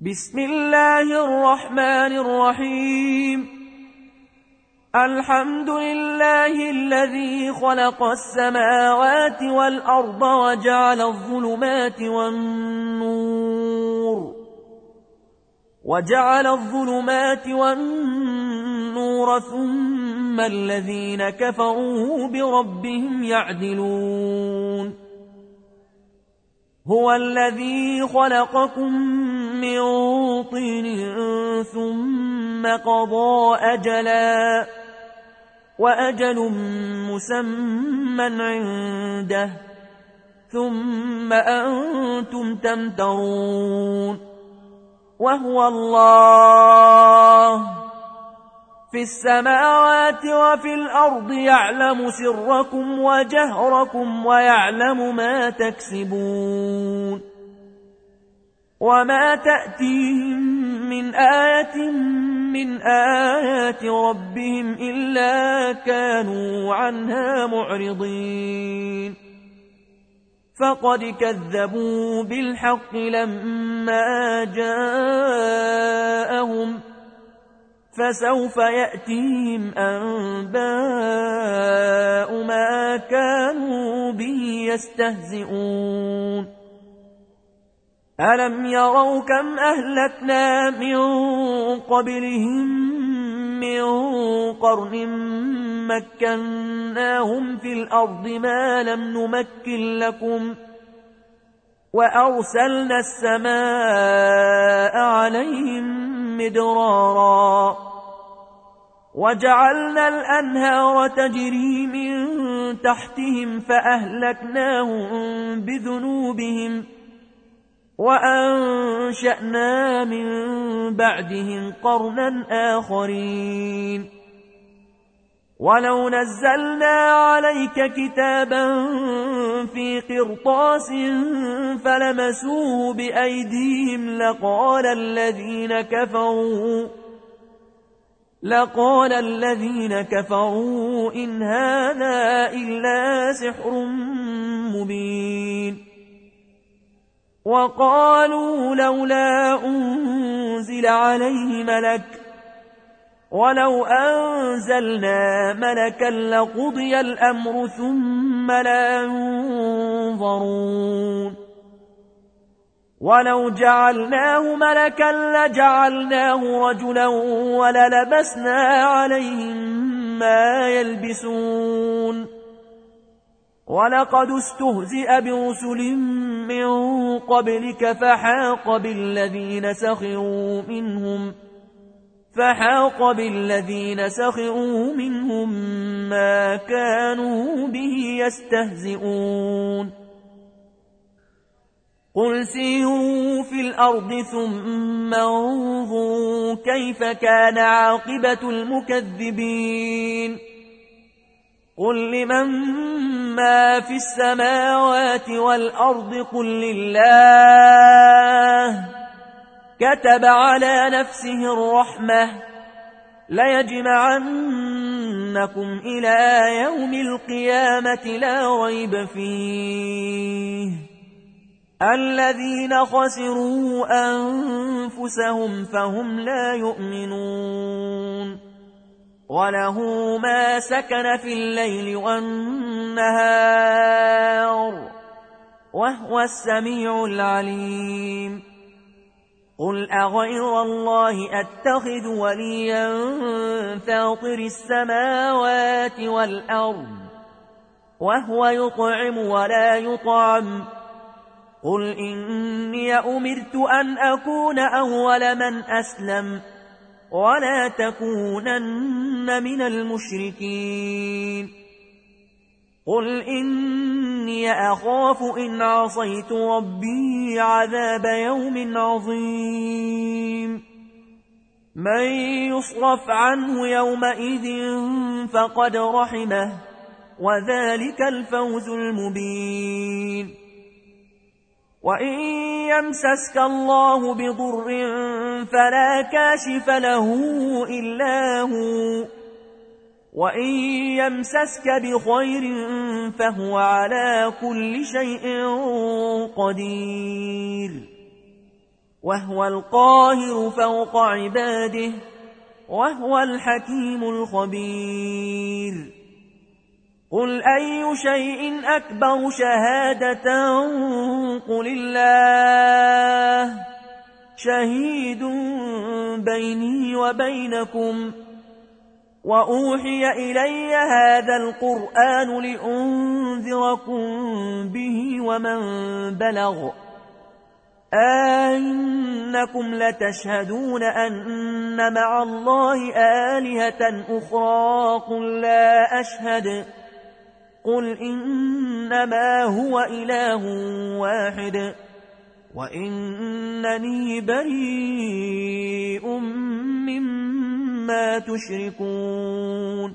بسم الله الرحمن الرحيم. الحمد لله الذي خلق السماوات والأرض وجعل الظلمات والنور ثم الذين كفروا بربهم يعدلون. هو الذي خلقكم من طين ثم قضى أجلا وأجل مسمى عنده ثم أنتم تمترون. وهو الله في السماوات وفي الأرض يعلم سركم وجهركم ويعلم ما تكسبون. وما تأتيهم من آية من آيات ربهم إلا كانوا عنها معرضين. فقد كذبوا بالحق لما جاءهم فسوف يأتيهم أنباء ما كانوا به يستهزئون. ألم يروا كم أهلكنا من قبلهم من قرن مكناهم في الأرض ما لم نمكن لكم وأرسلنا السماء عليهم مدرارا وجعلنا الأنهار تجري من تحتهم فأهلكناهم بذنوبهم وأنشأنا من بعدهم قرنا آخرين. ولو نزلنا عليك كتابا في قرطاس فلمسوه بأيديهم لقال الذين كفروا إن هذا إلا سحر مبين. وقالوا لولا أنزل عليه ملك ولو أنزلنا ملكا لقضي الأمر ثم لا ينظرون. ولو جعلناه ملكا لجعلناه رجلا وللبسنا عليهم ما يلبسون. ولقد استهزئ برسل من قبلك فحاق بالذين سخروا منهم ما كانوا به يستهزئون. قل سيروا في الأرض ثم انظروا كيف كان عاقبة المكذبين. قل لمن ما في السماوات والأرض قل لله كتب على نفسه الرحمة ليجمعنكم إلى يوم القيامة لا ريب فيه الذين خسروا أنفسهم فهم لا يؤمنون. وله ما سكن في الليل والنهار وهو السميع العليم. قل أغير الله أتخذ وليا فاطر السماوات والأرض وهو يطعم ولا يطعم. قل إني أمرت أن أكون أول من أسلم ولا تكونن من المشركين. قل إني أخاف إن عصيت ربي عذاب يوم عظيم. من يصرف عنه يومئذ فقد رحمه وذلك الفوز المبين. وإن يمسسك الله بضر فلا كاشف له إلا هو وإن يمسسك بخير فهو على كل شيء قدير. وهو القاهر فوق عباده وهو الحكيم الخبير قل أي شيء أكبر شهادة قل الله شهيد بيني وبينكم وأوحي إلي هذا القرآن لأنذركم به ومن بلغ أئنكم لتشهدون أن مع الله آلهة أخرى قل لا أشهد قل إنما هو إله واحد وإنني بريء مما تشركون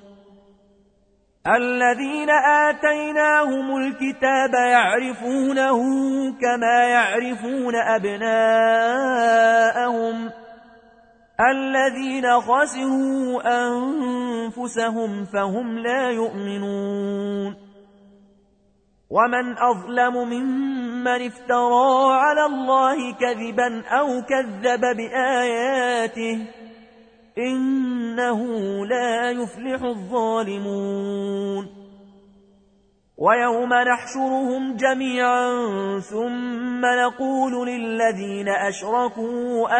الذين آتيناهم الكتاب يعرفونه كما يعرفون أبناءهم الذين خسروا أنفسهم فهم لا يؤمنون ومن أظلم ممن افترى على الله كذبا أو كذب بآياته إنه لا يفلح الظالمون ويوم نحشرهم جميعا ثم نقول للذين أشركوا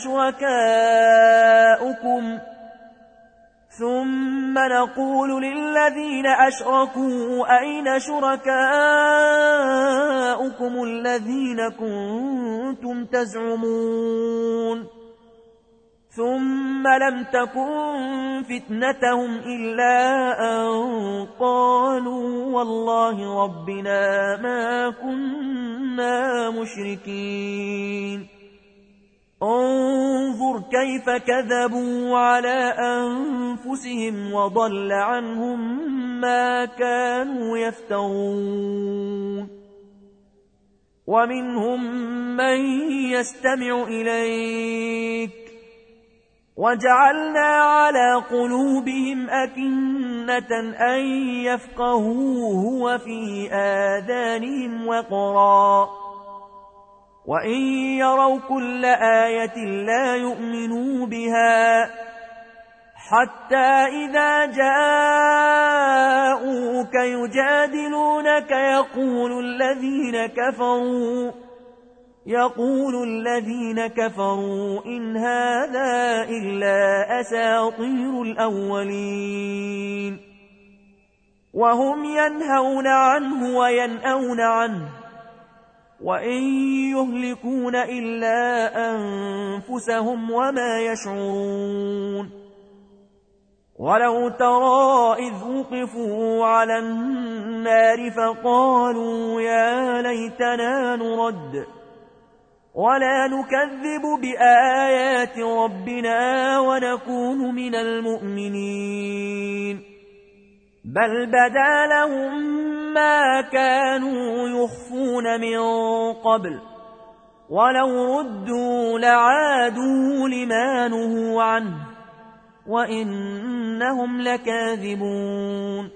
أين شركاؤكم الذين كنتم تزعمون ثم لم تكن فتنتهم إلا أن قالوا والله ربنا ما كنا مشركين انظر كيف كذبوا على أنفسهم وضل عنهم ما كانوا يفترون ومنهم من يستمع إليك وجعلنا على قلوبهم أكنة أن يفقهوه وفي آذانهم وقرا وإن يروا كل آية لا يؤمنوا بها حتى إذا جاءوك يجادلونك يقول الذين كفروا إن هذا إلا أساطير الأولين وهم ينهون عنه وينأون عنه وإن يهلكون إلا أنفسهم وما يشعرون ولو ترى إذ وقفوا على النار فقالوا يا ليتنا نرد ولا نكذب بآيات ربنا ونكون من المؤمنين بل بدا لهم ما كانوا يخفون من قبل ولو ردوا لعادوا لما نهوا عنه وإنهم لكاذبون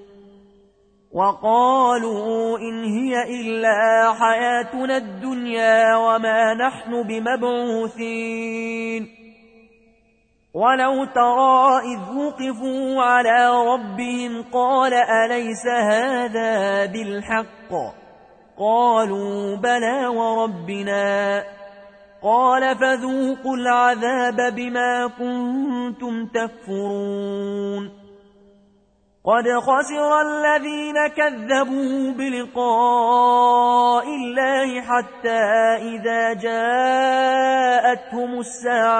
وقالوا إن هي إلا حياتنا الدنيا وما نحن بمبعوثين ولو ترى إذ وقفوا على ربهم قال أليس هذا بالحق قالوا بلى وربنا قال فذوقوا العذاب بما كنتم تكفرون قد خسر الذين كذبوا بلقاء الله حتى إذا جاءتهم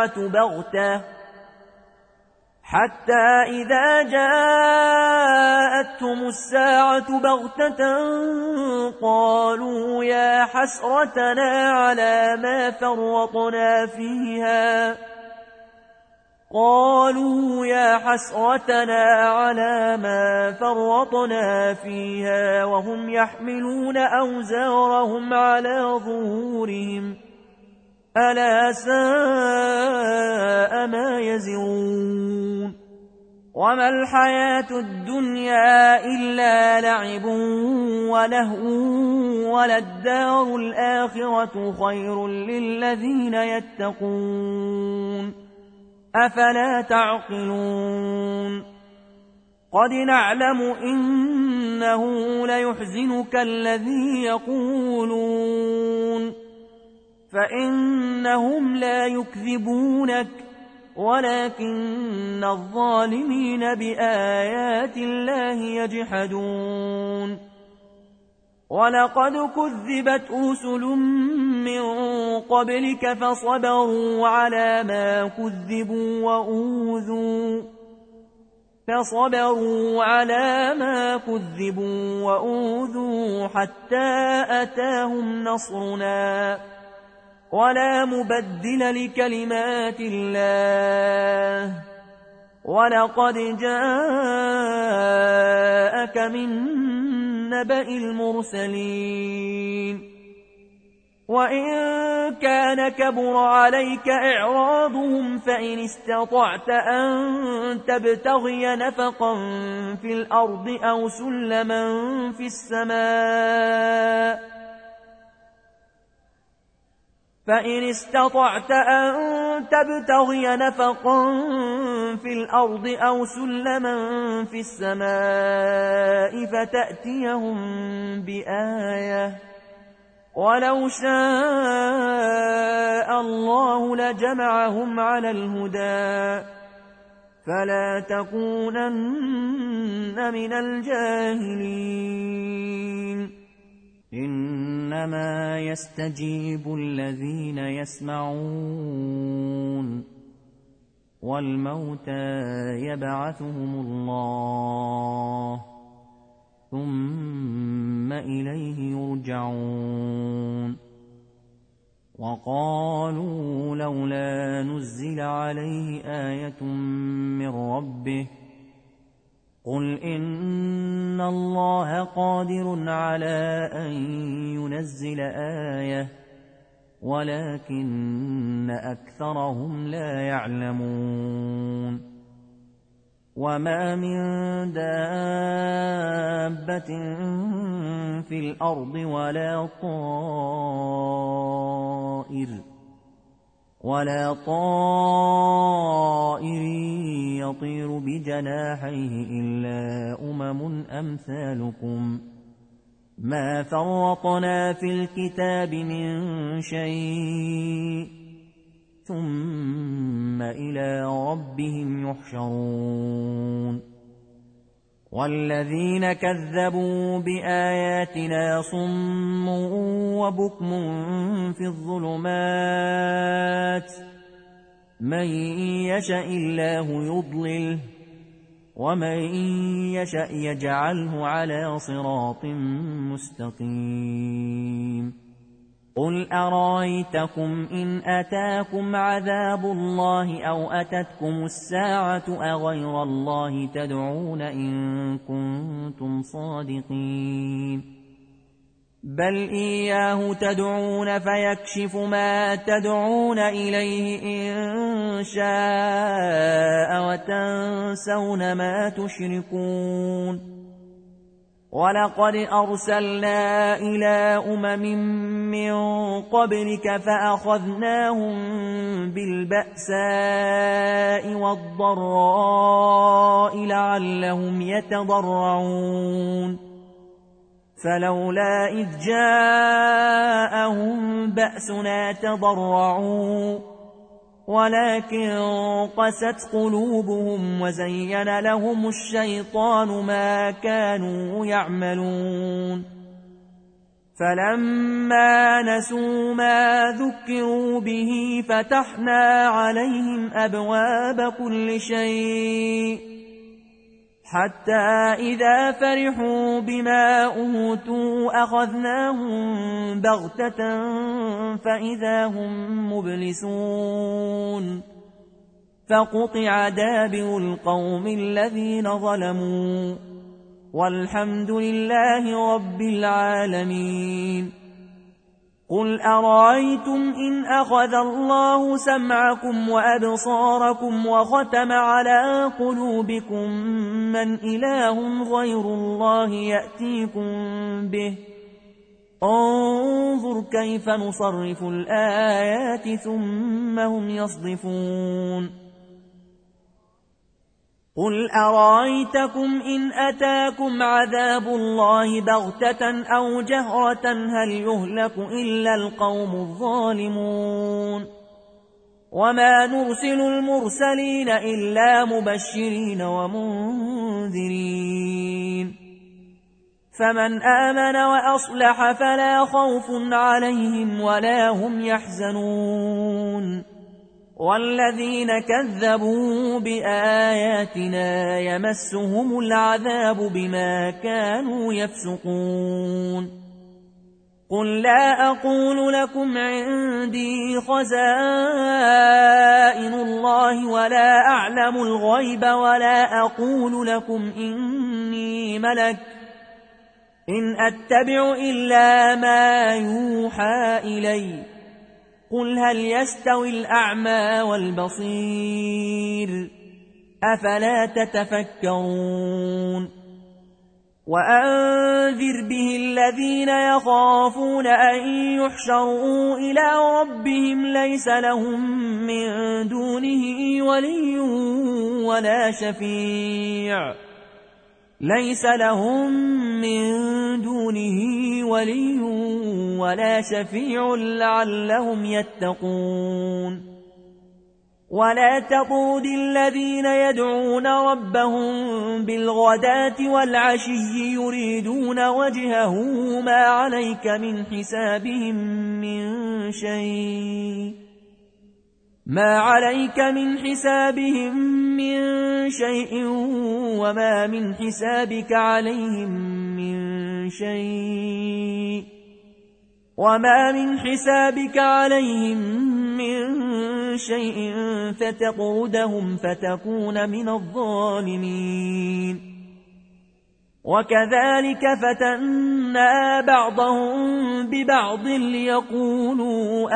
الساعة بغتة قالوا يا حسرتنا على ما فرطنا فيها وهم يحملون أوزارهم على ظهورهم ألا ساء ما يزرون وما الحياة الدنيا إلا لعب ولهو وللدار الآخرة خير للذين يتقون أفلا تعقلون قد نعلم إنه ليحزنك الذي يقولون فإنهم لا يكذبونك ولكن الظالمين بآيات الله يجحدون ولقد كذبت رسل من قبلك فصبروا على ما كذبوا وأوذوا حتى أتاهم نصرنا ولا مبدل لكلمات الله ولقد جاءك من نبأ المرسلين وإن كان كبر عليك إعراضهم فإن استطعت أن تبتغي نفقا في الأرض أو سلما في السماء فتأتيهم بآية ولو شاء الله لجمعهم على الهدى فلا تكونن من الجاهلين إنما يستجيب الذين يسمعون والموتى يبعثهم الله ثم إليه يرجعون وقالوا لولا نزل عليه آية من ربه قل إن الله قادر على أن ينزل آية ولكن أكثرهم لا يعلمون وما من دابة في الأرض ولا طائر يطير بجناحيه إلا أمثالكم ما فرطنا في الكتاب من شيء ثم إلى ربهم يحشرون والذين كذبوا بآياتنا صم وبكم في الظلمات من يشاء الله يضلله ومن يشاء يجعله على صراط مستقيم قل أرأيتكم إن أتاكم عذاب الله أو أتتكم الساعة أغير الله تدعون إن كنتم صادقين بل إياه تدعون فيكشف ما تدعون إليه إن شاء وتنسون ما تشركون ولقد أرسلنا إلى من قبلك فأخذناهم بالبأساء والضراء لعلهم يتضرعون فلولا إذ جاءهم بأسنا تضرعوا ولكن قست قلوبهم وزين لهم الشيطان ما كانوا يعملون فلما نسوا ما ذكروا به فتحنا عليهم أبواب كل شيء حتى إذا فرحوا بما أوتوا أخذناهم بغتة فإذا هم مبلسون فقطع دابر القوم الذين ظلموا والحمد لله رب العالمين قل أرأيتم إن أخذ الله سمعكم وأبصاركم وختم على قلوبكم من إله غير الله يأتيكم به انظر كيف نصرف الآيات ثم هم يصدفون قل أرأيتكم إن أتاكم عذاب الله بغتة أو جهرة هل يهلك إلا القوم الظالمون وما نرسل المرسلين إلا مبشرين ومنذرين فمن آمن وأصلح فلا خوف عليهم ولا هم يحزنون والذين كذبوا بآياتنا يمسهم العذاب بما كانوا يفسقون قل لا أقول لكم عندي خزائن الله ولا أعلم الغيب ولا أقول لكم إني ملك إن أتبع إلا ما يوحى إلي قل هل يستوي الأعمى والبصير أفلا تتفكرون وأنذر به الذين يخافون أن يحشروا إلى ربهم ليس لهم من دونه ولي ولا شفيع ليس لهم من دونه ولي ولا شفيع لعلهم يتقون ولا تطرد الذين يدعون ربهم بالغداة والعشي يريدون وجهه ما عليك من حسابهم من شيء وما من حسابك عليهم من شيء فتطردهم فتكون من الظالمين وكذلك فتنا بعضهم ببعض ليقولوا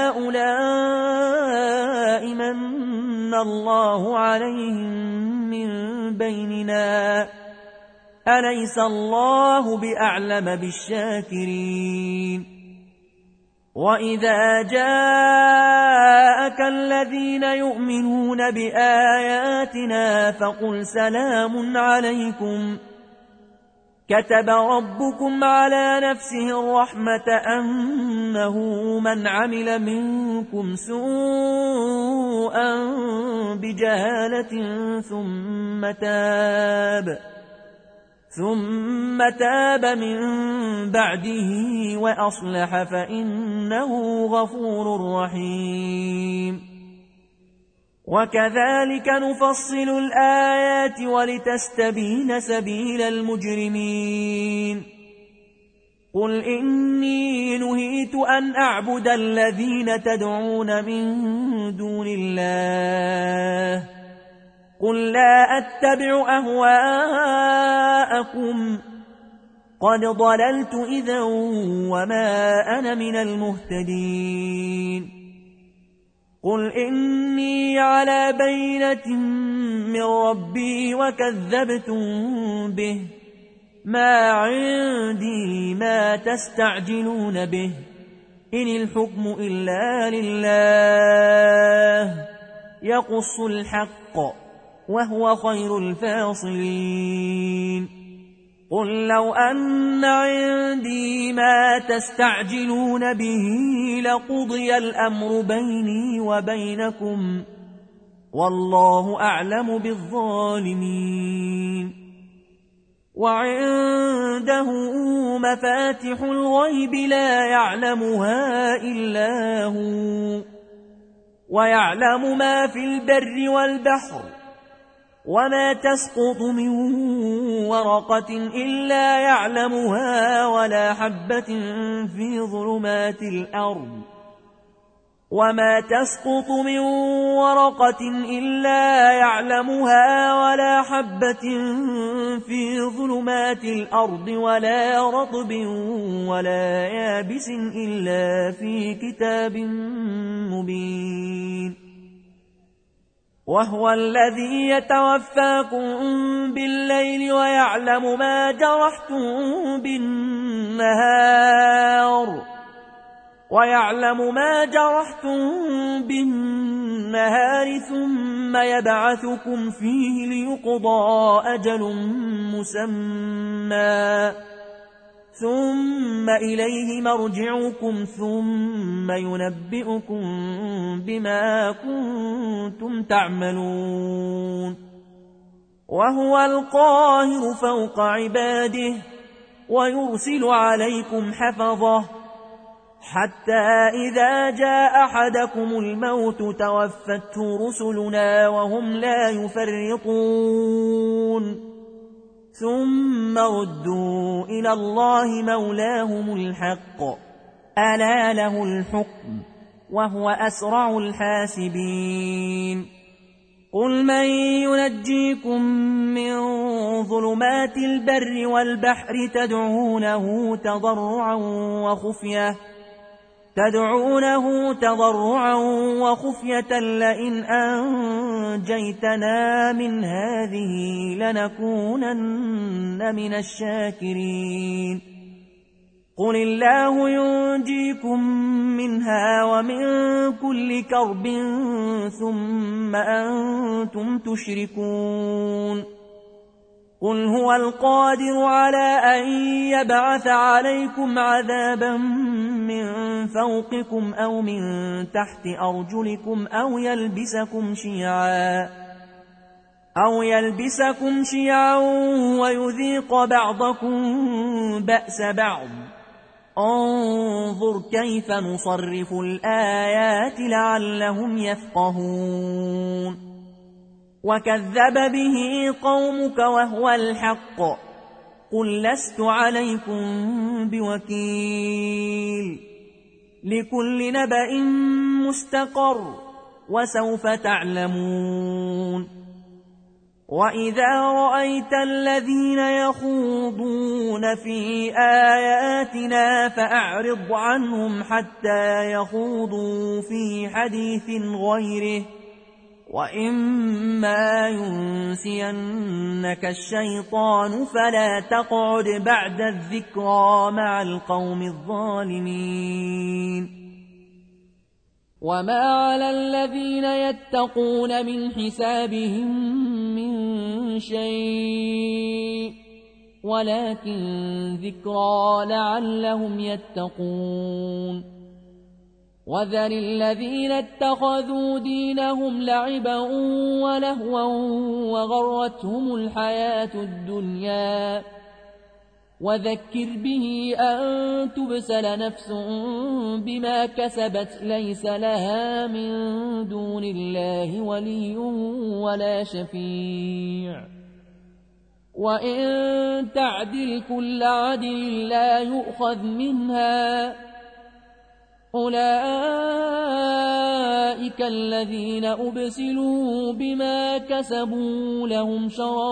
أهؤلاء من الله عليهم من بيننا أليس الله بأعلم بالشاكرين وإذا جاءك الذين يؤمنون بآياتنا فقل سلام عليكم كتب ربكم على نفسه الرحمة أنه من عمل منكم سوءا بجهالة ثم تاب من بعده وأصلح فإنه غفور رحيم وكذلك نفصل الآيات ولتستبين سبيل المجرمين قل إني نهيت أن أعبد الذين تدعون من دون الله قل لا أتبع أهواءكم قد ضللت إذا وما أنا من المهتدين قل إني على بينة من ربي وكذبتم به ما عندي ما تستعجلون به إن الحكم إلا لله يقص الحق وهو خير الفاصلين قل لو أن عندي ما تستعجلون به لقضي الأمر بيني وبينكم والله أعلم بالظالمين وعنده مفاتح الغيب لا يعلمها إلا هو ويعلم ما في البر والبحر وما تسقط من ورقة إلا يعلمها ولا حبة في ظلمات الأرض وما تسقط من ورقة إلا يعلمها ولا حبة في ظلمات الأرض ولا رطب ولا يابس إلا في كتاب مبين وهو الذي يتوفاكم بالليل ويعلم ما جرحتم بالنهار ثم يبعثكم فيه ليقضى أجل مسمى ثم إليه مرجعكم ثم ينبئكم بما كنتم تعملون وهو القاهر فوق عباده ويرسل عليكم حفظه حتى إذا جاء أحدكم الموت توفته رسلنا وهم لا يفرطون ثم ردوا إلى الله مولاهم الحق ألا له الحكم وهو أسرع الحاسبين قل من ينجيكم من ظلمات البر والبحر تدعونه تضرعا وخفية لئن أنجيتنا من هذه لنكونن من الشاكرين قل الله ينجيكم منها ومن كل كرب ثم أنتم تشركون قل هو القادر على أن يبعث عليكم عذابا من فوقكم أو من تحت أرجلكم أو يلبسكم شيعا ويذيق بعضكم بأس بعض انظر كيف نصرف الآيات لعلهم يفقهون وكذب به قومك وهو الحق قل لست عليكم بوكيل لكل نبأ مستقر وسوف تعلمون وإذا رأيت الذين يخوضون في آياتنا فأعرض عنهم حتى يخوضوا في حديث غيره وإما ينسينك الشيطان فلا تقعد بعد الذكرى مع القوم الظالمين وما على الذين يتقون من حسابهم من شيء ولكن ذكرى لعلهم يتقون وذر الذين اتخذوا دينهم لعبا ولهوا وغرتهم الحياة الدنيا وذكر به أن تبسل نفس بما كسبت ليس لها من دون الله ولي ولا شفيع وإن تعدل كل عدل لا يؤخذ منها أولئك الذين أبسلوا بما كسبوا لهم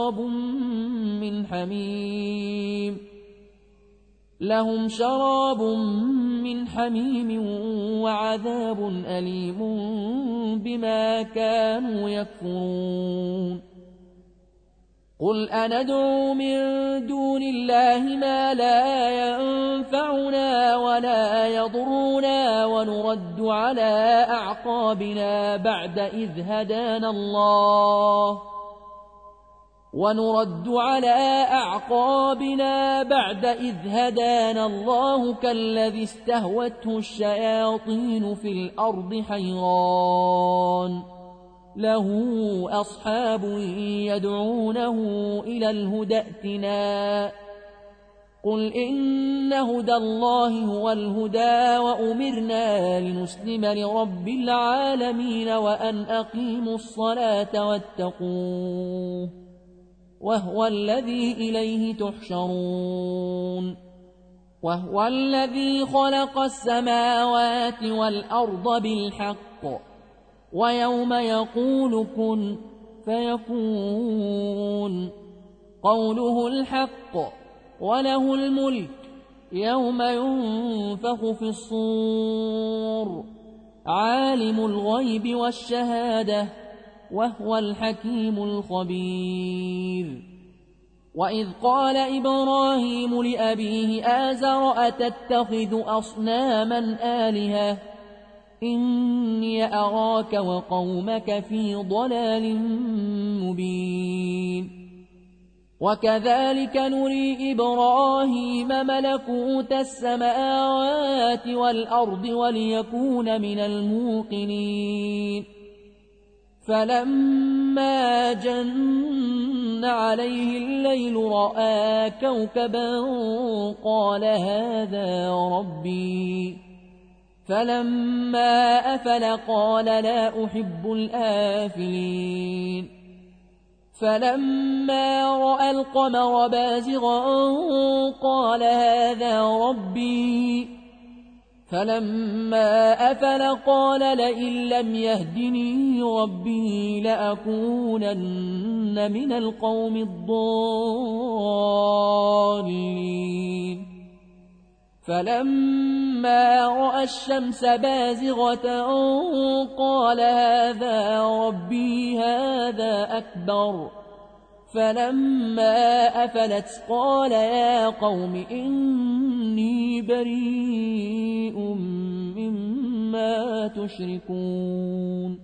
شراب من حميم وعذاب أليم بما كانوا يكفرون قل أندعو من دون الله ما لا ينفعنا ولا يضرنا ونرد على أعقابنا بعد إذ هدانا الله كالذي استهوته الشياطين في الأرض حيران له أصحاب يدعونه إلى الهدى ائتنا قل إن هدى الله هو الهدى وأمرنا لنسلم لرب العالمين وأن أقيموا الصلاة واتقوه وهو الذي إليه تحشرون وهو الذي خلق السماوات والأرض بالحق ويوم يقول كن فيكون قوله الحق وله الملك يوم ينفخ في الصور عالم الغيب والشهادة وهو الحكيم الخبير وإذ قال إبراهيم لأبيه آزر أتتخذ أصناما آلهة إني أراك وقومك في ضلال مبين وكذلك نري إبراهيم ملكوت السماوات والأرض وليكون من الموقنين فلما جن عليه الليل رأى كوكبا قال هذا ربي فلما أفل قال لا أحب الآفلين فلما رأى القمر بازغا قال هذا ربي فلما أفل قال لئن لم يهدني ربي لأكونن من القوم الضالين فلما رأى الشمس بازغة قال هذا ربي هذا أكبر فلما أفلت قال يا قوم إني بريء مما تشركون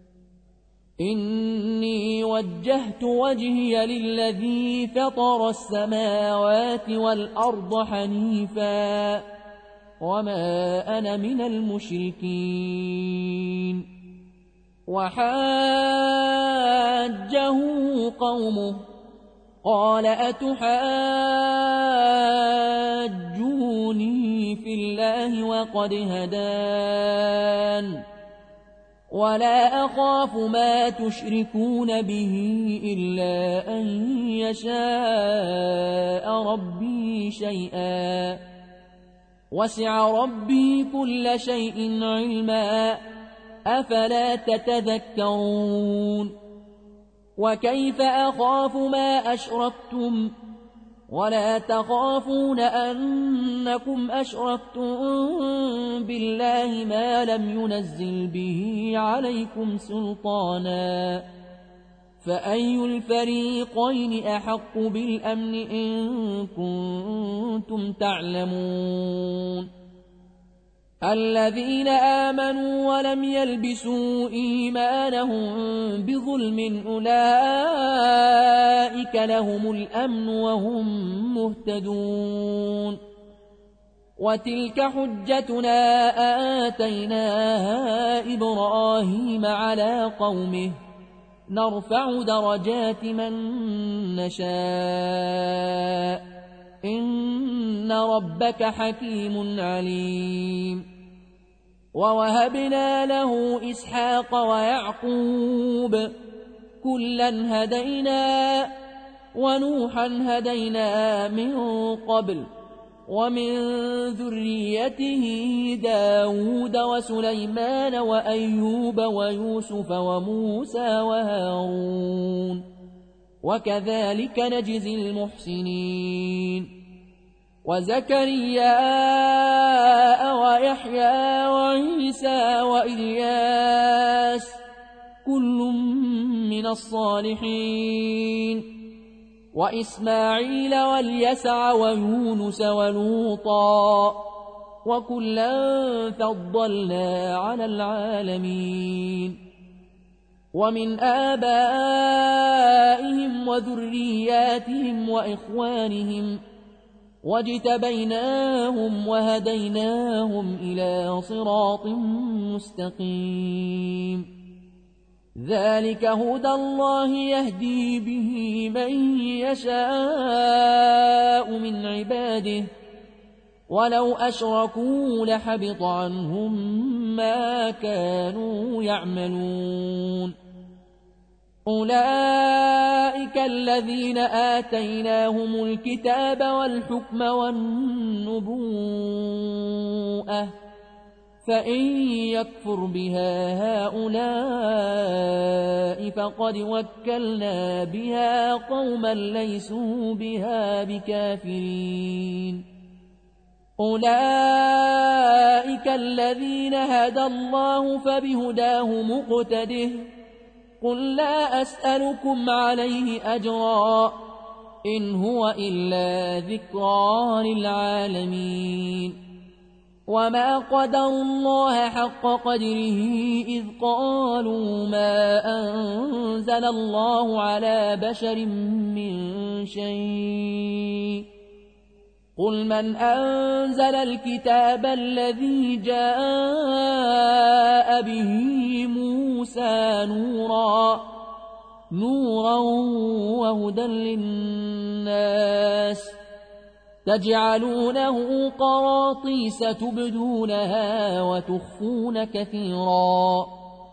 إني وجهت وجهي للذي فطر السماوات والأرض حنيفا وما أنا من المشركين وحاجه قومه قال أتحاجوني في الله وقد هدان ولا أخاف ما تشركون به إلا أن يشاء ربي شيئا وسع ربي كل شيء علما أفلا تتذكرون وكيف أخاف ما أشركتم ولا تخافون أنكم أشركتم بالله ما لم ينزل به عليكم سلطانا فأي الفريقين أحق بالأمن إن كنتم تعلمون الذين آمنوا ولم يلبسوا إيمانهم بظلم أولئك لهم الأمن وهم مهتدون وتلك حجتنا آتيناها إبراهيم على قومه نرفع درجات من نشاء إن ربك حكيم عليم ووهبنا له إسحاق ويعقوب كلا هدينا ونوحا هدينا من قبل ومن ذريته داود وسليمان وأيوب ويوسف وموسى وهارون وكذلك نجزي المحسنين وزكريا ويحيى وعيسى وإلياس كل من الصالحين وإسماعيل واليسع ويونس ولوطا وكلا فضلنا على العالمين ومن آبائهم وذرياتهم وإخوانهم واجتبيناهم وهديناهم إلى صراط مستقيم ذلك هدى الله يهدي به من يشاء من عباده ولو أشركوا لحبط عنهم ما كانوا يعملون أولئك الذين آتيناهم الكتاب والحكم والنبوءة فإن يكفر بها هؤلاء فقد وكلنا بها قوما ليسوا بها بكافرين أولئك الذين هدى الله فبهداه مقتده قل لا أسألكم عليه أجرا إن هو إلا ذكرى للعالمين وما قدروا الله حق قدره إذ قالوا ما أنزل الله على بشر من شيء قل من أنزل الكتاب الذي جاء به موسى نورا وهدى للناس تجعلونه قراطيس تبدونها وتخفون كثيرا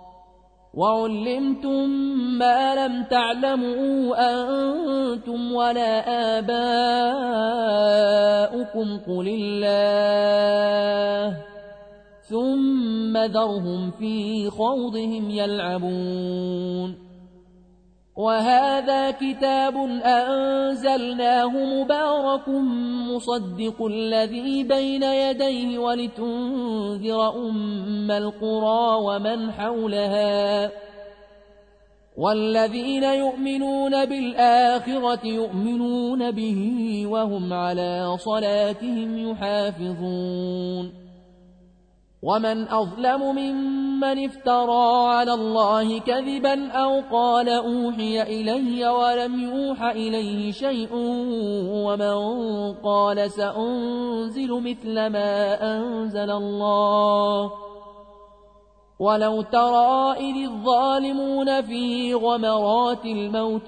وعلمتم ما لم تعلموا أنتم ولا آباؤكم قل الله ثم ذرهم في خوضهم يلعبون وهذا كتاب أنزلناه مبارك مصدق الذي بين يديه ولتنذر أم القرى ومن حولها والذين يؤمنون بالآخرة يؤمنون به وهم على صلاتهم يحافظون ومن أظلم ممن افترى على الله كذبا أو قال أوحي إلي ولم يوح إليه شيء ومن قال سأنزل مثل ما أنزل الله ولو ترى إذ الظالمون في غمرات الموت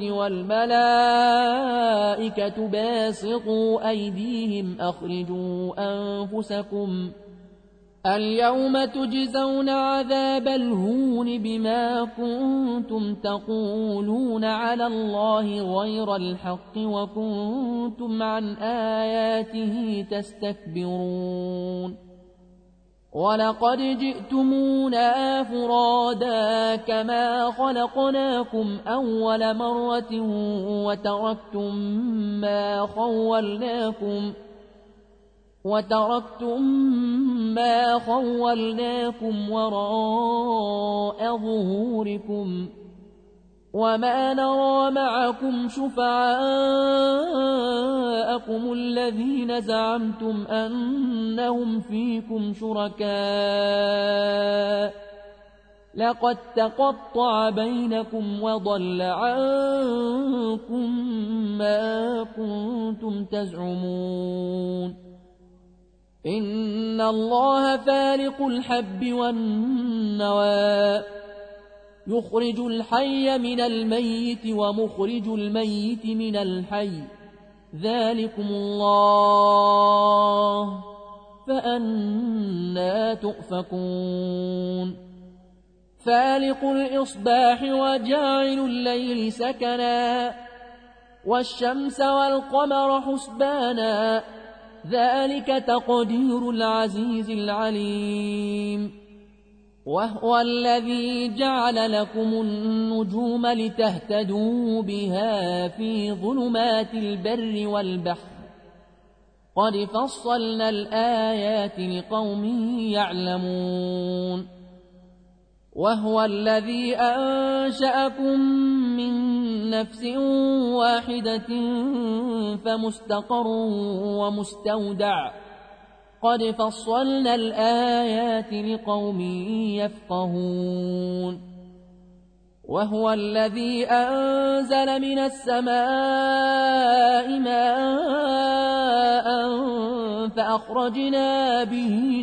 والملائكة باسطوا أيديهم أخرجوا أنفسكم اليوم تجزون عذاب الهون بما كنتم تقولون على الله غير الحق وكنتم عن آياته تستكبرون ولقد جئتمونا فرادا كما خلقناكم أول مرة وتركتم ما خولناكم وراء ظهوركم وما نرى معكم شفعاءكم الذين زعمتم أنهم فيكم شركاء لقد تقطع بينكم وضل عنكم ما كنتم تزعمون إن الله فالق الحب والنوى يخرج الحي من الميت ومخرج الميت من الحي ذلكم الله فأنى تؤفكون فالق الإصباح وجاعل الليل سكنا والشمس والقمر حسبانا ذلك تقدير العزيز العليم وهو الذي جعل لكم النجوم لتهتدوا بها في ظلمات البر والبحر قد فصلنا الآيات لقوم يعلمون وهو الذي أنشأكم من نفس واحدة فمستقر ومستودع قد فصلنا الآيات لقوم يفقهون وهو الذي أنزل من السماء ماء فأخرجنا به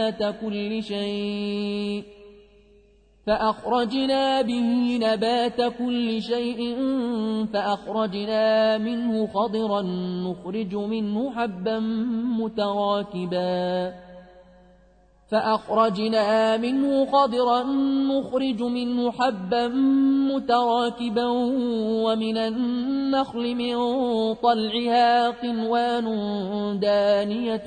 نبات كل شيء فأخرجنا منه خضرا نخرج منه حبا متراكبا فأخرجنا منه خضرا نخرج منه حبا متراكبا ومن النخل من طلعها قنوان دانية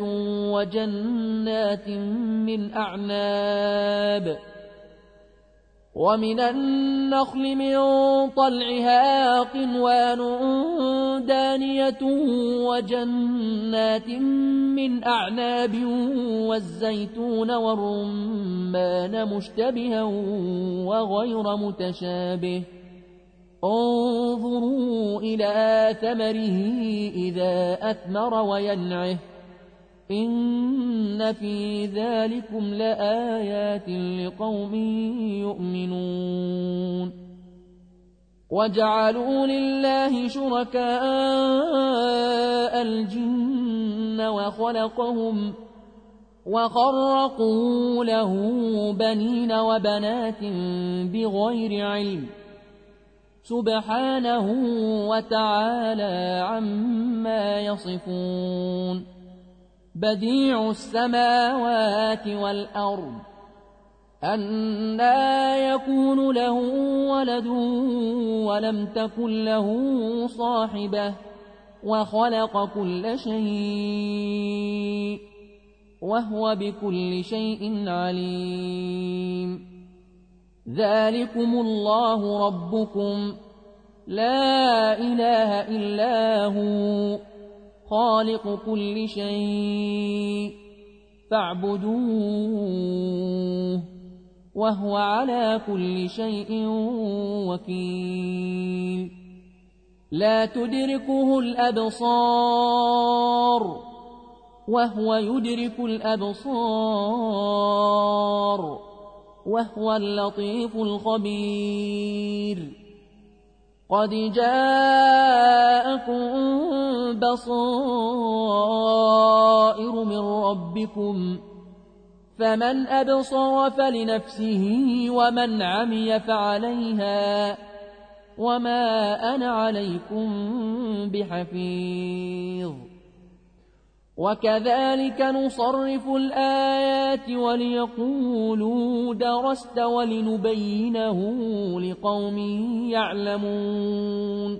وجنات من أعناب والزيتون والرمان مشتبها وغير متشابه انظروا إلى ثمره إذا أثمر وينعه إن في ذلكم لآيات لقوم يؤمنون وجعلوا لله شركاء الجن وخلقهم وخرقوا له بنين وبنات بغير علم سبحانه وتعالى عما يصفون بديع السماوات والأرض أنى يكون له ولد ولم تكن له صاحبة وخلق كل شيء وهو بكل شيء عليم ذلكم الله ربكم لا إله إلا هو خالق كل شيء فاعبدوه وهو على كل شيء وكيل لا تدركه الأبصار وهو يدرك الأبصار وهو اللطيف الخبير قد جاءكم بصائر من ربكم فمن أبصر فلنفسه ومن عمي فعليها وما أنا عليكم بحفيظ وكذلك نصرف الآيات وليقولوا درست ولنبينه لقوم يعلمون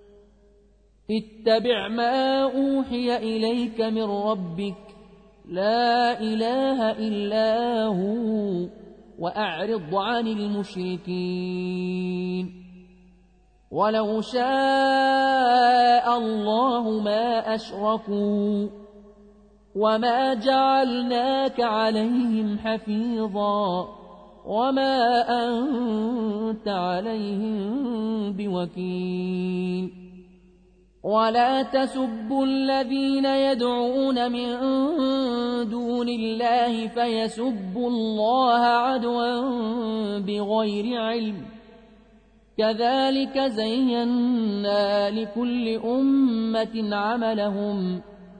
اتبع ما أوحي إليك من ربك لا إله إلا هو وأعرض عن المشركين ولو شاء الله ما أشركوا وما جعلناك عليهم حفيظا وما أنت عليهم بوكيل ولا تسبوا الذين يدعون من دون الله فيسبوا الله عدوا بغير علم كذلك زينا لكل أمة عملهم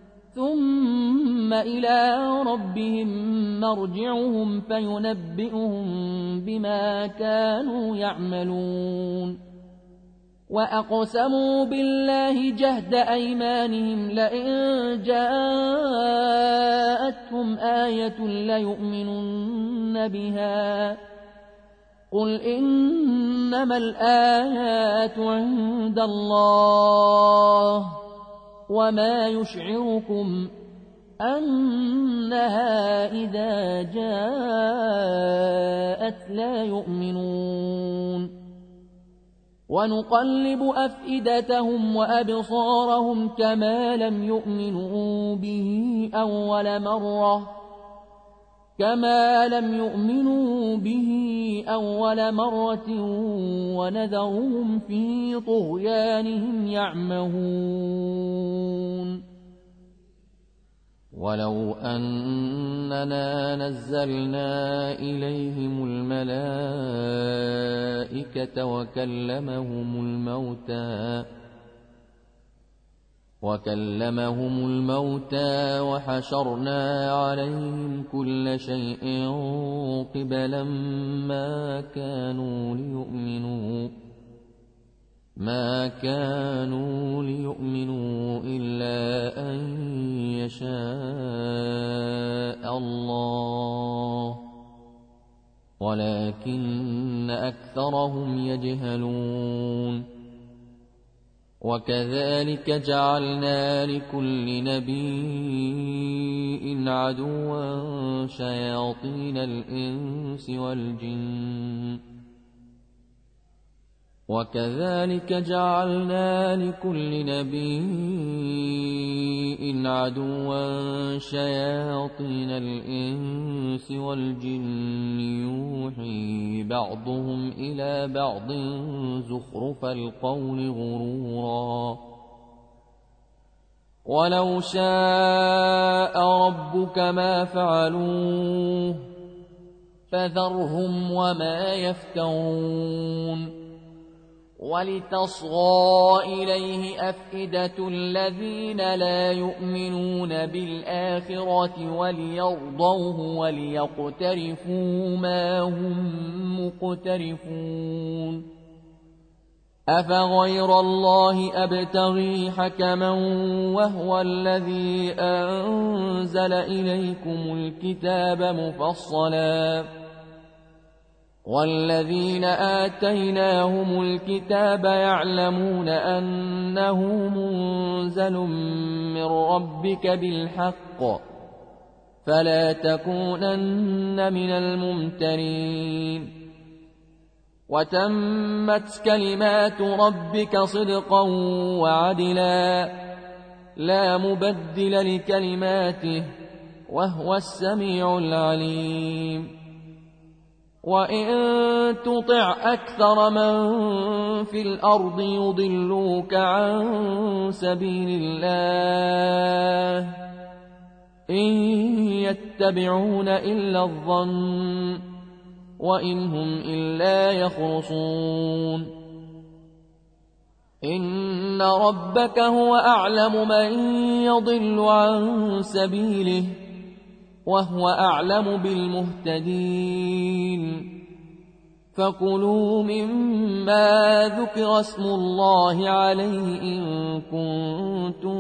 ثم إلى ربهم مرجعهم فينبئهم بما كانوا يعملون وأقسموا بالله جهد أيمانهم لئن جاءتهم آية ليؤمنن بها قل إنما الآيات عند الله وما يشعركم أنها إذا جاءت لا يؤمنون ونقلب أفئدتهم وأبصارهم كما لم يؤمنوا به أول مرة ونذرهم في طغيانهم يعمهون ولو أننا نزلنا إليهم الملائكة وكلمهم الموتى وحشرنا عليهم كل شيء قبلا ما كانوا ليؤمنوا إلا أن يشاء الله ولكن أكثرهم يجهلون. وكذلك جعلنا لكل نبي عدوا شياطين الإنس والجن وكذلك جعلنا لكل نبي عدوا شياطين الإنس والجن يوحي بعضهم إلى بعض زخرف القول غرورا. ولو شاء ربك ما فعلوه فذرهم وما يفترون. ولتصغى إليه أفئدة الذين لا يؤمنون بالآخرة وليرضوه وليقترفوا ما هم مقترفون. أفغير الله أبتغي حكما وهو الذي أنزل إليكم الكتاب مفصلا والذين آتيناهم الكتاب يعلمون أنه منزل من ربك بالحق فلا تكونن من الممترين. وتمت كلمات ربك صدقا وعدلا لا مبدل لكلماته وهو السميع العليم. وإن تطع أكثر من في الأرض يضلوك عن سبيل الله إن يتبعون إلا الظن وإن هم إلا يخرصون. إن ربك هو أعلم من يضل عن سبيله وهو أعلم بالمهتدين. فكلوا مما ذكر اسم الله عليه إن كنتم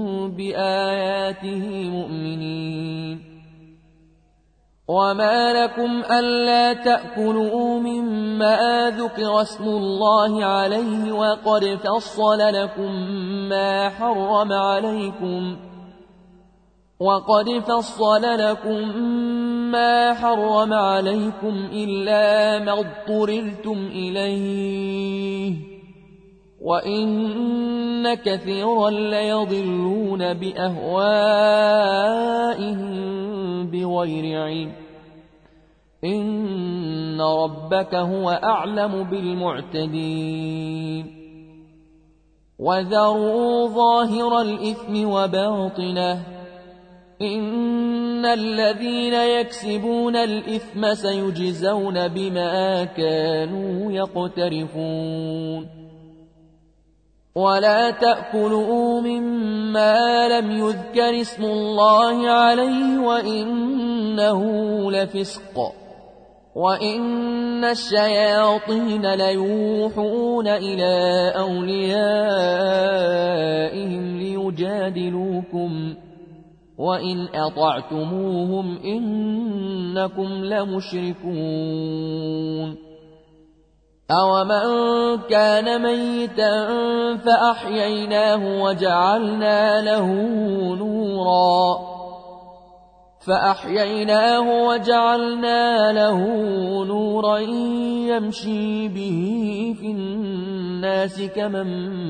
بآياته مؤمنين. وما لكم ألا تأكلوا مما ذكر اسم الله عليه وقد فصل لكم ما حرم عليكم إلا ما اضطررتم إليه وإن كثيرا ليضلون بأهوائهم بغير علم. إن ربك هو أعلم بالمعتدين. وذروا ظاهر الإثم وباطنه إن الذين يكسبون الإثم سيجزون بما كانوا يقترفون. ولا تأكلوا مما لم يذكر اسم الله عليه وإنه لفسق وإن الشياطين ليوحون إلى أوليائهم ليجادلوكم وإن أطعتموهم إنكم لمشركون. أومن كان ميتا فأحييناه وجعلنا له نورا يمشي به في الناس كمن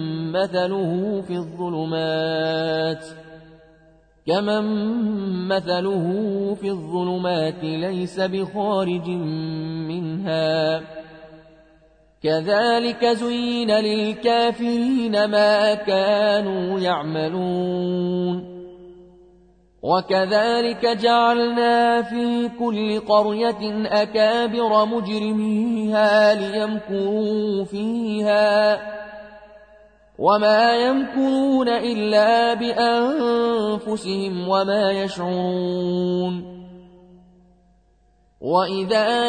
مثله في الظلمات ليس بخارج منها. كذلك زين للكافرين ما كانوا يعملون. وكذلك جعلنا في كل قرية أكابر مجرميها ليمكروا فيها وما يمكرون إلا بأنفسهم وما يشعرون. وإذا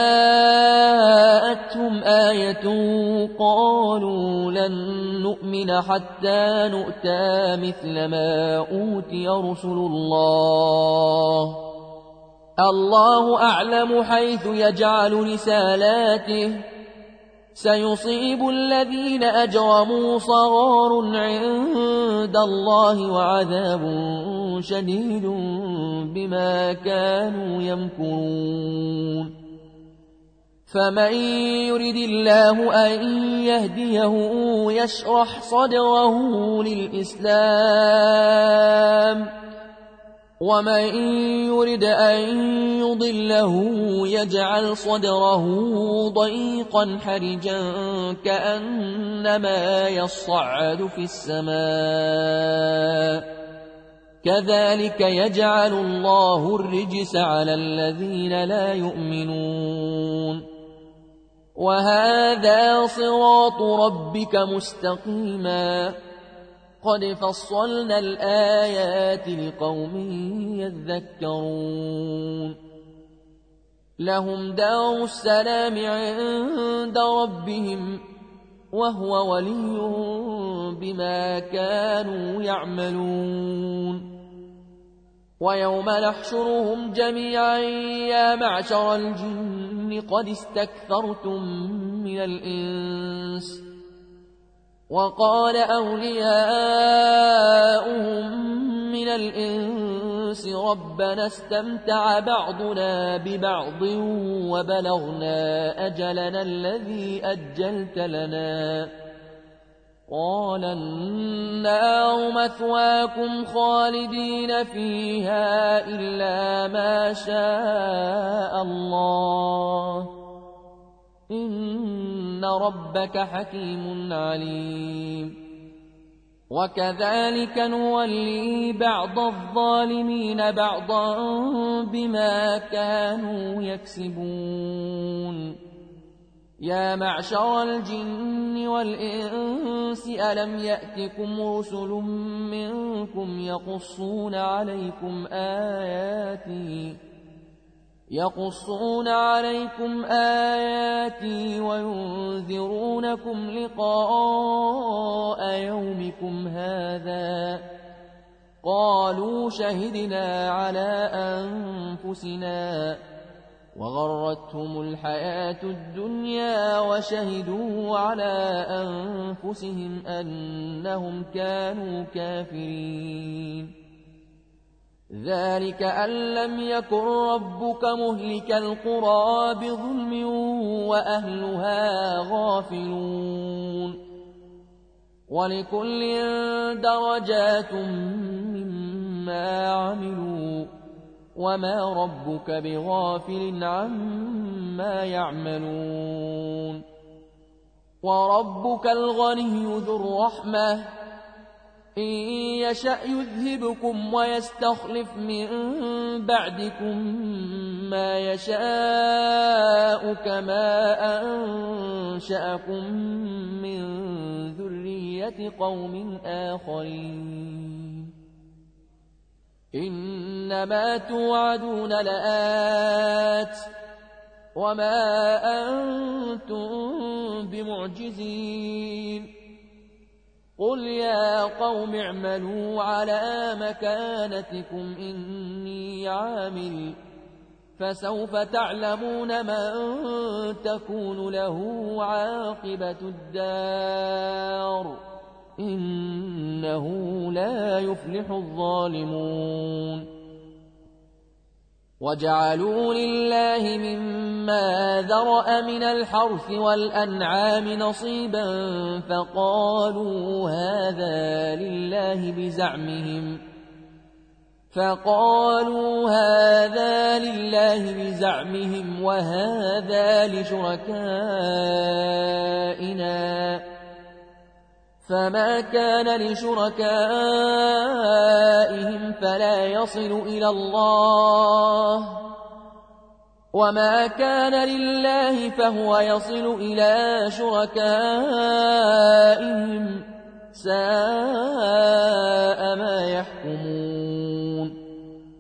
جاءتهم آية قالوا لن نؤمن حتى نؤتى مثل ما أوتي رسل الله الله أعلم حيث يجعل رسالاته سيصيب الذين أجرموا صغار عند الله وعذاب شديد بما كانوا يمكرون فمن يرد الله أن يهديه يشرح صدره للإسلام ومن يرد أن يضله يجعل صدره ضيقا حرجا كأنما يصعد في السماء كذلك يجعل الله الرجس على الذين لا يؤمنون وهذا صراط ربك مستقيما قد فصلنا الآيات لقوم يذكرون لهم دار السلام عند ربهم وهو وليهم بما كانوا يعملون ويوم نحشرهم جميعا يا معشر الجن قد استكثرتم من الإنس وقال أولياؤهم من الإنس ربنا استمتع بعضنا ببعض وبلغنا أجلنا الذي أجلت لنا قال النار مثواكم خالدين فيها إلا ما شاء الله إن ربك حكيم عليم وكذلك نولي بعض الظالمين بعضا بما كانوا يكسبون يا معشر الجن والإنس ألم يأتكم رسل منكم يقصون عليكم آياتي وينذرونكم لقاء يومكم هذا قالوا شهدنا على أنفسنا وغرتهم الحياة الدنيا وشهدوا على أنفسهم أنهم كانوا كافرين ذلك أن لم يكن ربك مهلك القرى بظلم وأهلها غافلون ولكل درجات مما عملوا وما ربك بغافل عما يعملون وربك الغني ذو الرحمة إن يشأ يذهبكم ويستخلف من بعدكم ما يشاء كما أنشأكم من ذرية قوم آخرين إنما توعدون لآت وما أنتم بمعجزين قل يا قوم اعملوا على مكانتكم إني عامل فسوف تعلمون من تكون له عاقبة الدار إنه لا يفلح الظالمون وجعلوا لله مما ذرأ من الحرث والأنعام نصيبا فقالوا هذا لله بزعمهم وهذا لشركائنا فما كان لشركائهم فلا يصل إلى الله وما كان لله فهو يصل إلى شركائهم ساء ما يحكمون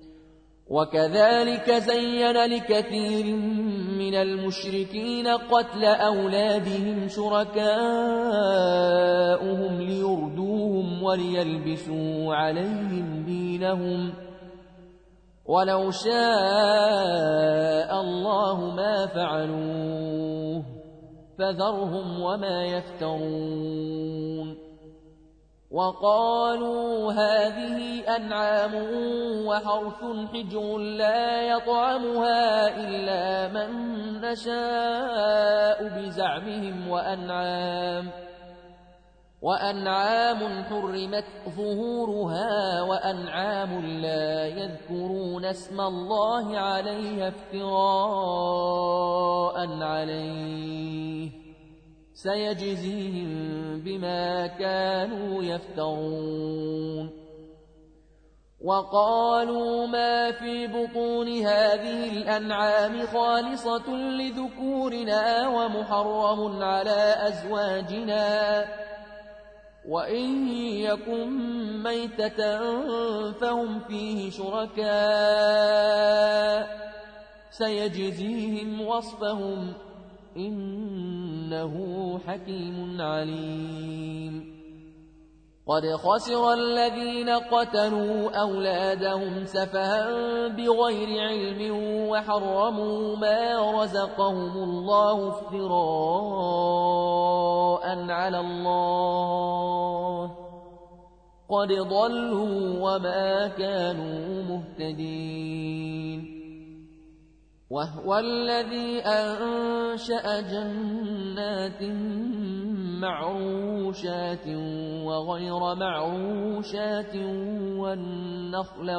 وكذلك زين لكثير من المشركين قتل أولادهم شركاؤهم ليردوهم وليلبسوا عليهم دينهم ولو شاء الله ما فعلوه فذرهم وما يفترون وقالوا هذه أنعام وحرث حجر لا يطعمها إلا من نشاء بزعمهم وأنعام حرمت ظهورها وأنعام لا يذكرون اسم الله عليها افتراء عليه سيجزيهم بما كانوا يفترون وقالوا ما في بطون هذه الأنعام خالصة لذكورنا ومحرم على أزواجنا وإن يكن ميتة فهم فيه شركاء سيجزيهم وصفهم إنه حكيم عليم قد خسر الذين قتلوا أولادهم سفها بغير علم وحرموا ما رزقهم الله افتراء على الله قد ضلوا وما كانوا مهتدين وهو الذي أنشأ جنات معروشات وغير معروشات والنخل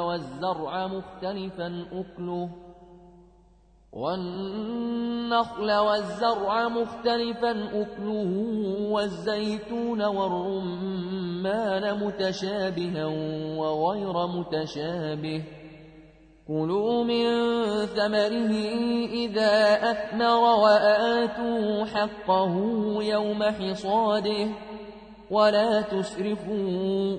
والزرع مختلفا أكله والزيتون والرمان متشابها وغير متشابه كلوا من ثمره إذا أثمر وآتوا حقه يوم حصاده ولا تسرفوا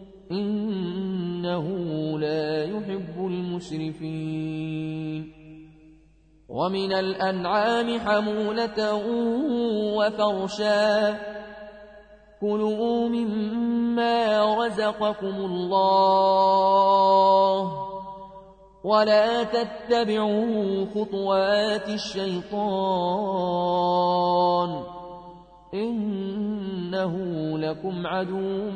إنه لا يحب المسرفين ومن الأنعام حمولة وفرشا كلوا مما رزقكم الله ولا تتبعوا خطوات الشيطان إنه لكم عدو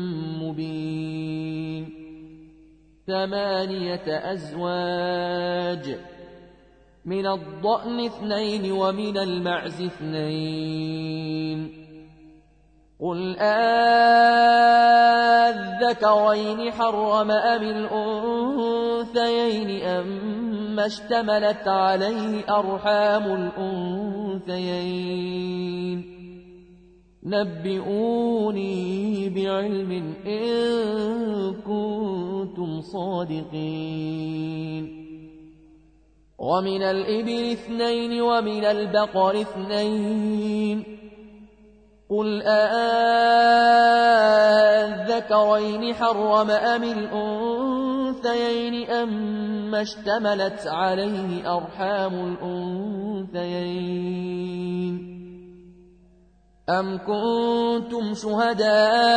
مبين 8 أزواج من الضأن 2 ومن المعز 2 قل الذكرين حرم أم الأنثيين أما اشتملت عليه أرحام الأنثيين نبئوني بعلم إن كنتم صادقين ومن الإبل 2 ومن البقر 2 قل الذكرين حرم أم الأنثيين أما اشتملت عليه أرحام الأنثيين أم كنتم شهداء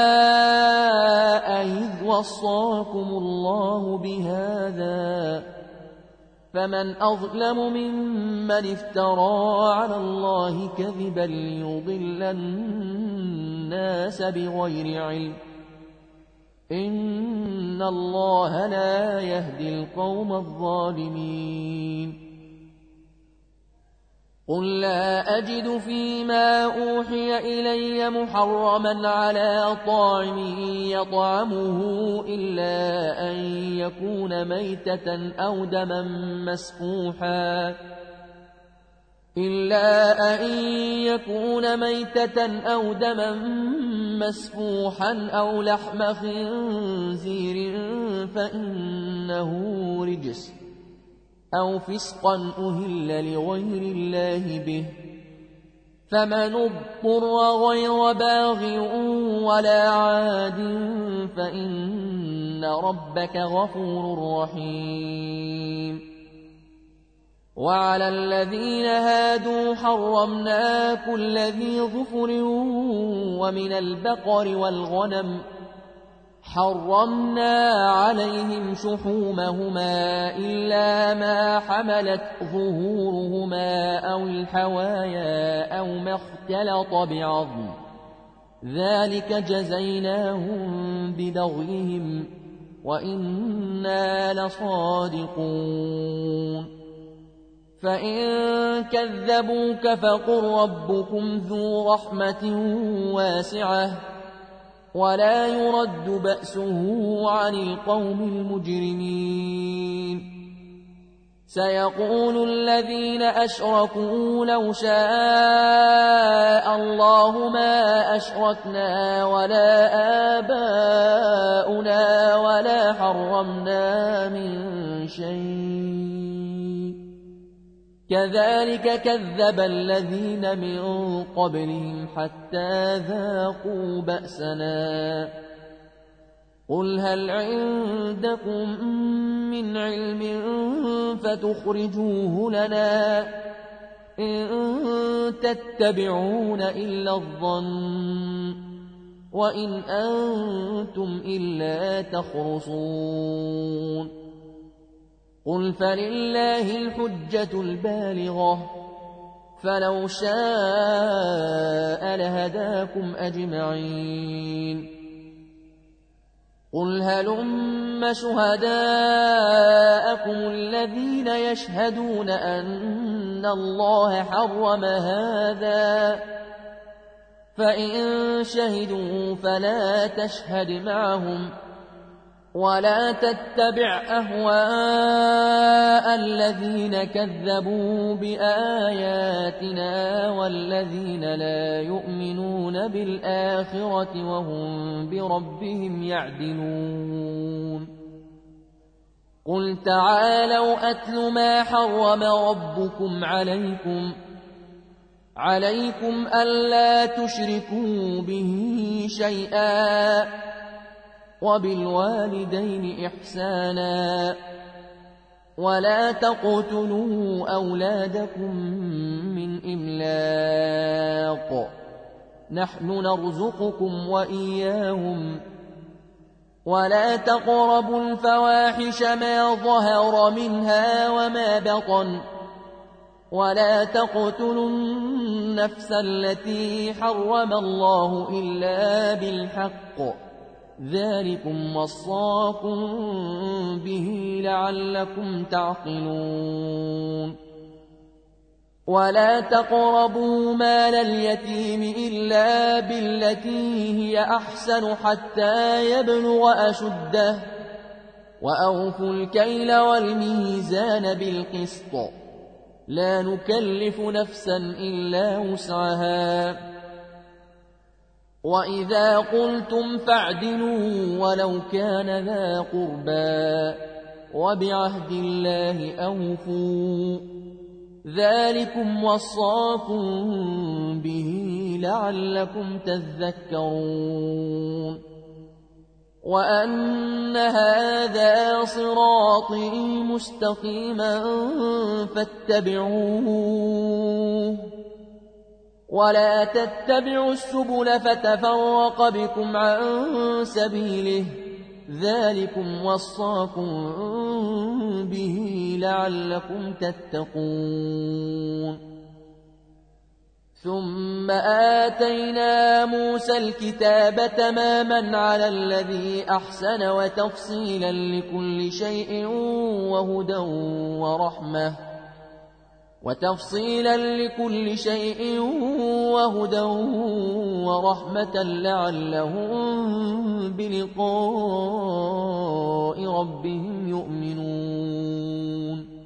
إذ وصاكم الله بهذا فمن أظلم ممن افترى على الله كذبا ليضل الناس بغير علم إن الله لا يهدي القوم الظالمين قل لا أجد فيما أوحي إلي محرما على طاعم يطعمه إلا أن يكون ميتة أو دما مسفوحا أو لحم خنزير فإنه رجس أو فسقا أهل لغير الله به فمن اضطر غير باغ ولا عاد فإن ربك غفور رحيم وعلى الذين هادوا حرمنا كل ذي ظفر ومن البقر والغنم حرمنا عليهم شحومهما إلا ما حملت ظهورهما أو الحوايا أو ما اختلط بعظم ذلك جزيناهم ببغيهم وإنا لصادقون فإن كذبوك فقل ربكم ذو رحمة واسعة ولا يرد بأسه عن القوم المجرمين سيقول الذين أشركوا لو شاء الله ما أشركنا ولا آباؤنا ولا حرمنا من شيء كذلك كذب الذين من قبلهم حتى ذاقوا بأسنا قل هل عندكم من علم فتخرجوه لنا إن تتبعون إلا الظن وإن أنتم إلا تخرصون قل فلله الحجة البالغة فلو شاء لهداكم أجمعين قل هلم شهداءكم الذين يشهدون أن الله حرم هذا فإن شهدوا فلا تشهد معهم ولا تتبع أهواء الذين كذبوا بآياتنا والذين لا يؤمنون بالآخرة وهم بربهم يعدلون قل تعالوا أتل ما حرم ربكم عليكم ألا تشركوا به شيئا وبالوالدين إحسانا ولا تقتلوا أولادكم من إملاق نحن نرزقكم وإياهم ولا تقربوا الفواحش ما ظهر منها وما بطن ولا تقتلوا النفس التي حرم الله إلا بالحق ذلكم وصاكم به لعلكم تعقلون ولا تقربوا مال اليتيم إلا بالتي هي أحسن حتى يبلغ أشده وأوفوا الكيل والميزان بالقسط لا نكلف نفسا إلا وسعها وإذا قلتم فاعدلوا ولو كان ذا قربى وبعهد الله أوفوا ذلكم وصاكم به لعلكم تذكرون وأن هذا صراطي مستقيما فاتبعوه ولا تتبعوا السبل فتفرق بكم عن سبيله ذلكم وصاكم به لعلكم تتقون ثم آتينا موسى الكتاب تماما على الذي أحسن وتفصيلا لكل شيء وهدى ورحمة لعلهم بلقاء ربهم يؤمنون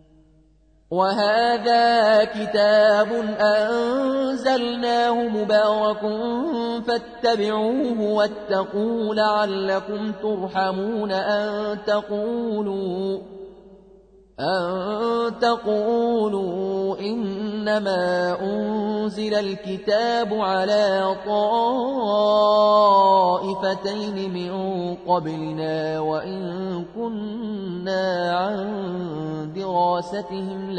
وهذا كتاب أنزلناه مبارك فاتبعوه واتقوا لعلكم ترحمون أن تقولوا إنما أنزل الكتاب على طائفتين من قبلنا وإن كنا عن دراستهم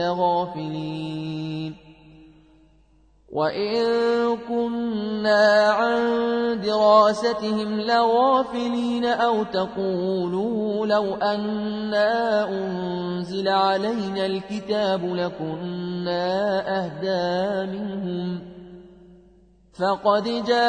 لغافلين وإن كنا عن دراستهم لغافلين أو تقولوا لو أنا أنزل علينا الكتاب لكنا أهدى منهم فقد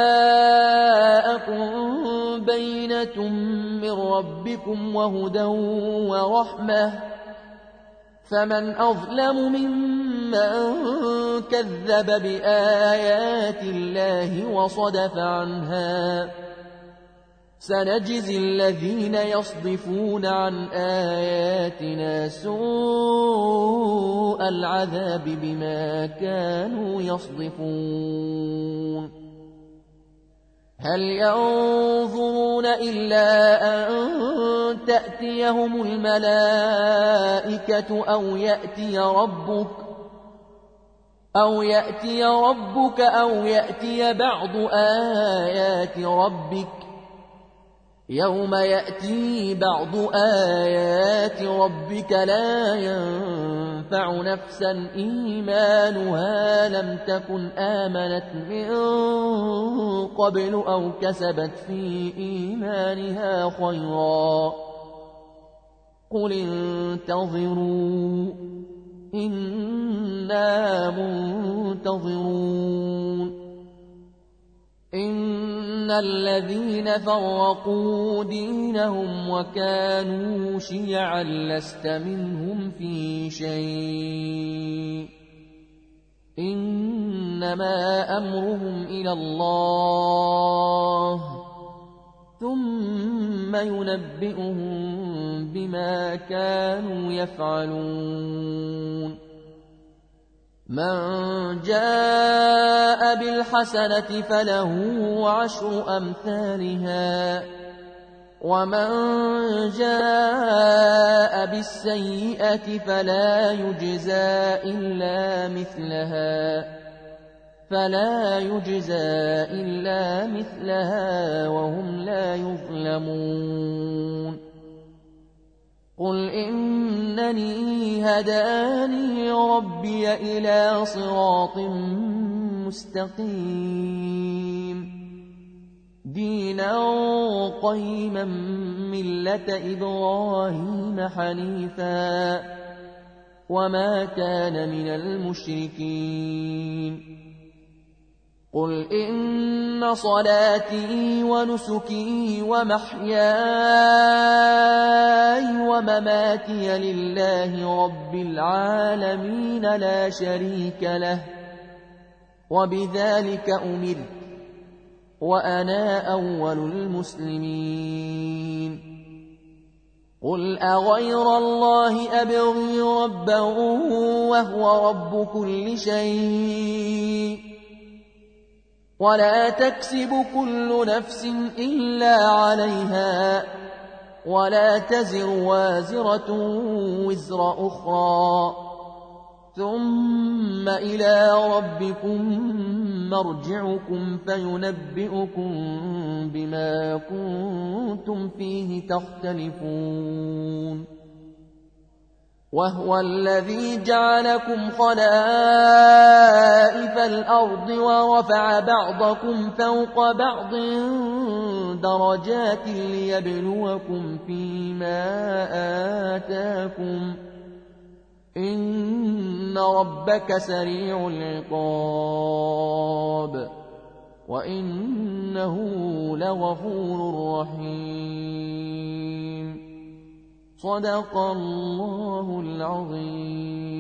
جاءكم بينة من ربكم وهدى ورحمة فمن أظلم ممن كذب بآيات الله وصدف عنها سنجزي الذين يصدفون عن آياتنا سوء العذاب بما كانوا يصدفون هل ينظرون إلا أن تأتيهم الملائكة أو يأتي ربك أو يأتي بعض آيات ربك يوم يأتي بعض آيات ربك لا ينفع نفسا إيمانها لم تكن آمنت من قبل أو كسبت في إيمانها خيرا قل انتظروا إنا منتظرون إن الذين فرقوا دينهم وكانوا شيعا لست منهم في شيء إنما أمرهم إلى الله ثم ينبئهم بما كانوا يفعلون من جاء بالحسنة فله 10 أمثالها ومن جاء بالسيئة فلا يجزى إلا مثلها وهم لا يظلمون قل إنني هداني ربي إلى صراط مستقيم دينا قيما ملة إبراهيم حنيفا وما كان من المشركين قل إن صلاتي ونسكي ومحياي ومماتي لله رب العالمين لا شريك له وبذلك أمرت وأنا أول المسلمين قل أغير الله أبغي ربا وهو رب كل شيء ولا تكسب كل نفس إلا عليها ولا تزر وازرة وزر أخرى ثم إلى ربكم مرجعكم فينبئكم بما كنتم فيه تختلفون وهو الذي جعلكم خلائف الأرض ورفع بعضكم فوق بعض درجات ليبلوكم فيما آتاكم إن ربك سريع العقاب وإنه لغفور رحيم صدق الله العظيم.